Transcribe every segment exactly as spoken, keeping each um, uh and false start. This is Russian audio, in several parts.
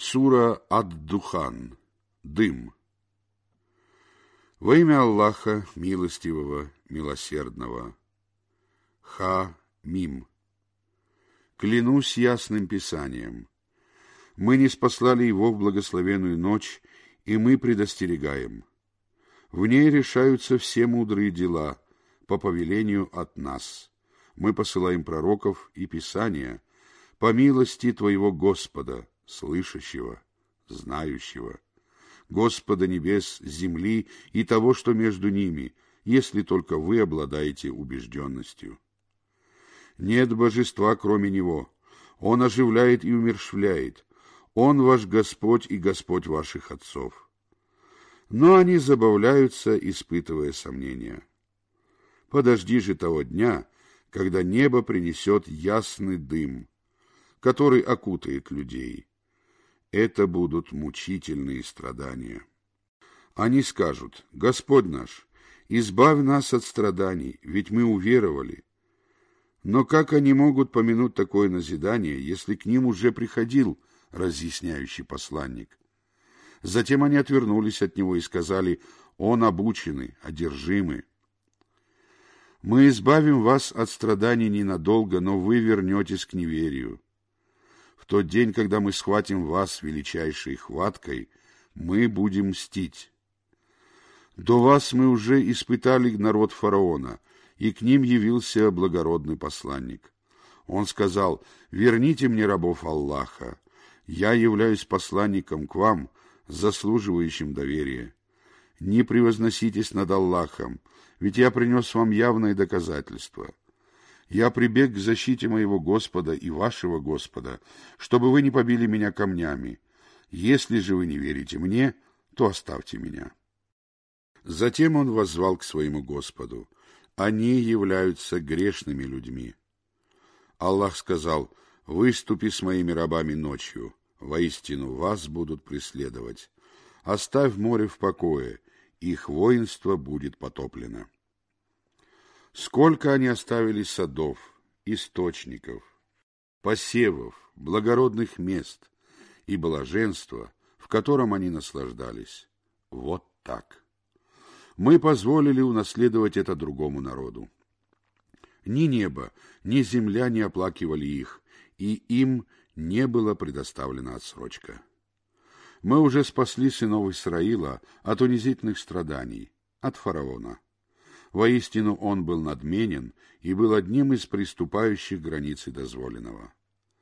Сура Ад-Духан. Дым. Во имя Аллаха, милостивого, милосердного. Ха-Мим. Клянусь ясным писанием. Мы ниспослали его в благословенную ночь, и мы предостерегаем. В ней решаются все мудрые дела по повелению от нас. Мы посылаем пророков и писания по милости Твоего Господа, слышащего, знающего, Господа небес, земли и того, что между ними, если только вы обладаете убежденностью. Нет божества, кроме Него. Он оживляет и умерщвляет. Он ваш Господь и Господь ваших отцов. Но они забавляются, испытывая сомнения. Подожди же того дня, когда небо принесет ясный дым, который окутает людей. Это будут мучительные страдания. Они скажут: Господь наш, избавь нас от страданий, ведь мы уверовали. Но как они могут помянуть такое назидание, если к ним уже приходил разъясняющий посланник? Затем они отвернулись от него и сказали: Он обученный, одержимый. Мы избавим вас от страданий ненадолго, но вы вернетесь к неверию. В тот день, когда мы схватим вас величайшей хваткой, мы будем мстить. До вас мы уже испытали народ фараона, и к ним явился благородный посланник. Он сказал: верните мне рабов Аллаха. Я являюсь посланником к вам, заслуживающим доверия. Не превозноситесь над Аллахом, ведь я принес вам явное доказательство. Я прибег к защите моего Господа и вашего Господа, чтобы вы не побили меня камнями. Если же вы не верите мне, то оставьте меня. Затем он воззвал к своему Господу. Они являются грешными людьми. Аллах сказал: выступи с моими рабами ночью, воистину вас будут преследовать. Оставь море в покое, их воинство будет потоплено. Сколько они оставили садов, источников, посевов, благородных мест и блаженства, в котором они наслаждались. Вот так. Мы позволили унаследовать это другому народу. Ни небо, ни земля не оплакивали их, и им не была предоставлена отсрочка. Мы уже спасли сынов Исраила от унизительных страданий, от фараона. Воистину он был надменен и был одним из приступающих границы дозволенного.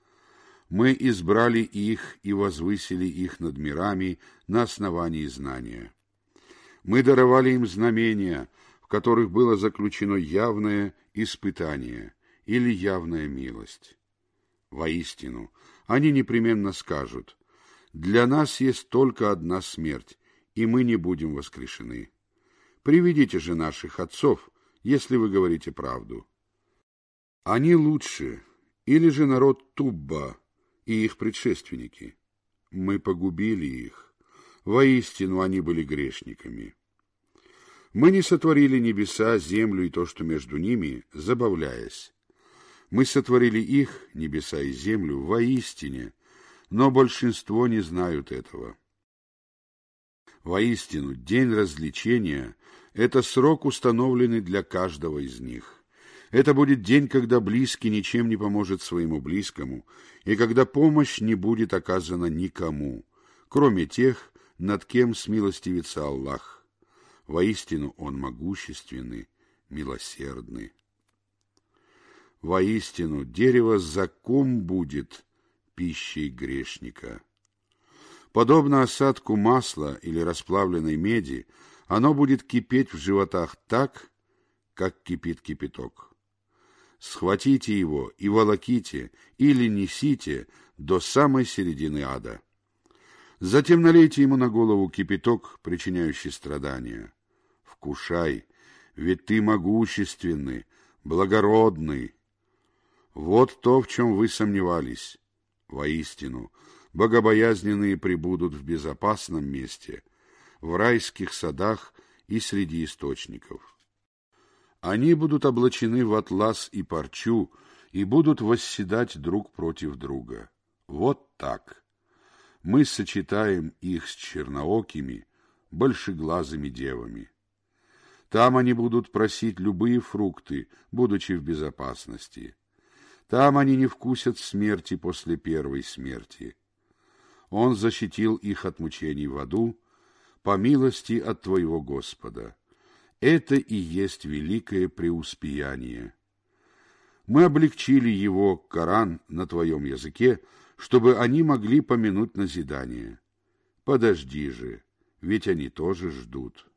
Мы избрали их и возвысили их над мирами на основании знания. Мы даровали им знамения, в которых было заключено явное испытание или явная милость. Воистину, они непременно скажут: для нас есть только одна смерть, и мы не будем воскрешены. Приведите же наших отцов, если вы говорите правду. Они лучше, или же народ Тубба и их предшественники? Мы погубили их. Воистину, они были грешниками. Мы не сотворили небеса, землю и то, что между ними, забавляясь. Мы сотворили их, небеса и землю, воистине, но большинство не знают этого. Воистину, день развлечения — это срок, установленный для каждого из них. Это будет день, когда близкий ничем не поможет своему близкому, и когда помощь не будет оказана никому, кроме тех, над кем смилостивится Аллах. Воистину, Он могущественный, милосердный. Воистину, дерево заком будет пищей грешника. Подобно осадку масла или расплавленной меди, оно будет кипеть в животах так, как кипит кипяток. Схватите его и волоките, или несите до самой середины ада. Затем налейте ему на голову кипяток, причиняющий страдания. Вкушай, ведь ты могущественный, благородный. Вот то, в чем вы сомневались. Воистину, богобоязненные пребудут в безопасном месте, в райских садах и среди источников. Они будут облачены в атлас и парчу и будут восседать друг против друга. Вот так. мы сочетаем их с черноокими, большеглазыми девами. Там они будут просить любые фрукты, будучи в безопасности. Там они не вкусят смерти после первой смерти. Он защитил их от мучений в аду, по милости от твоего Господа. Это и есть великое преуспеяние. Мы облегчили его, Коран, на твоем языке, чтобы они могли помянуть назидание. Подожди же, ведь они тоже ждут.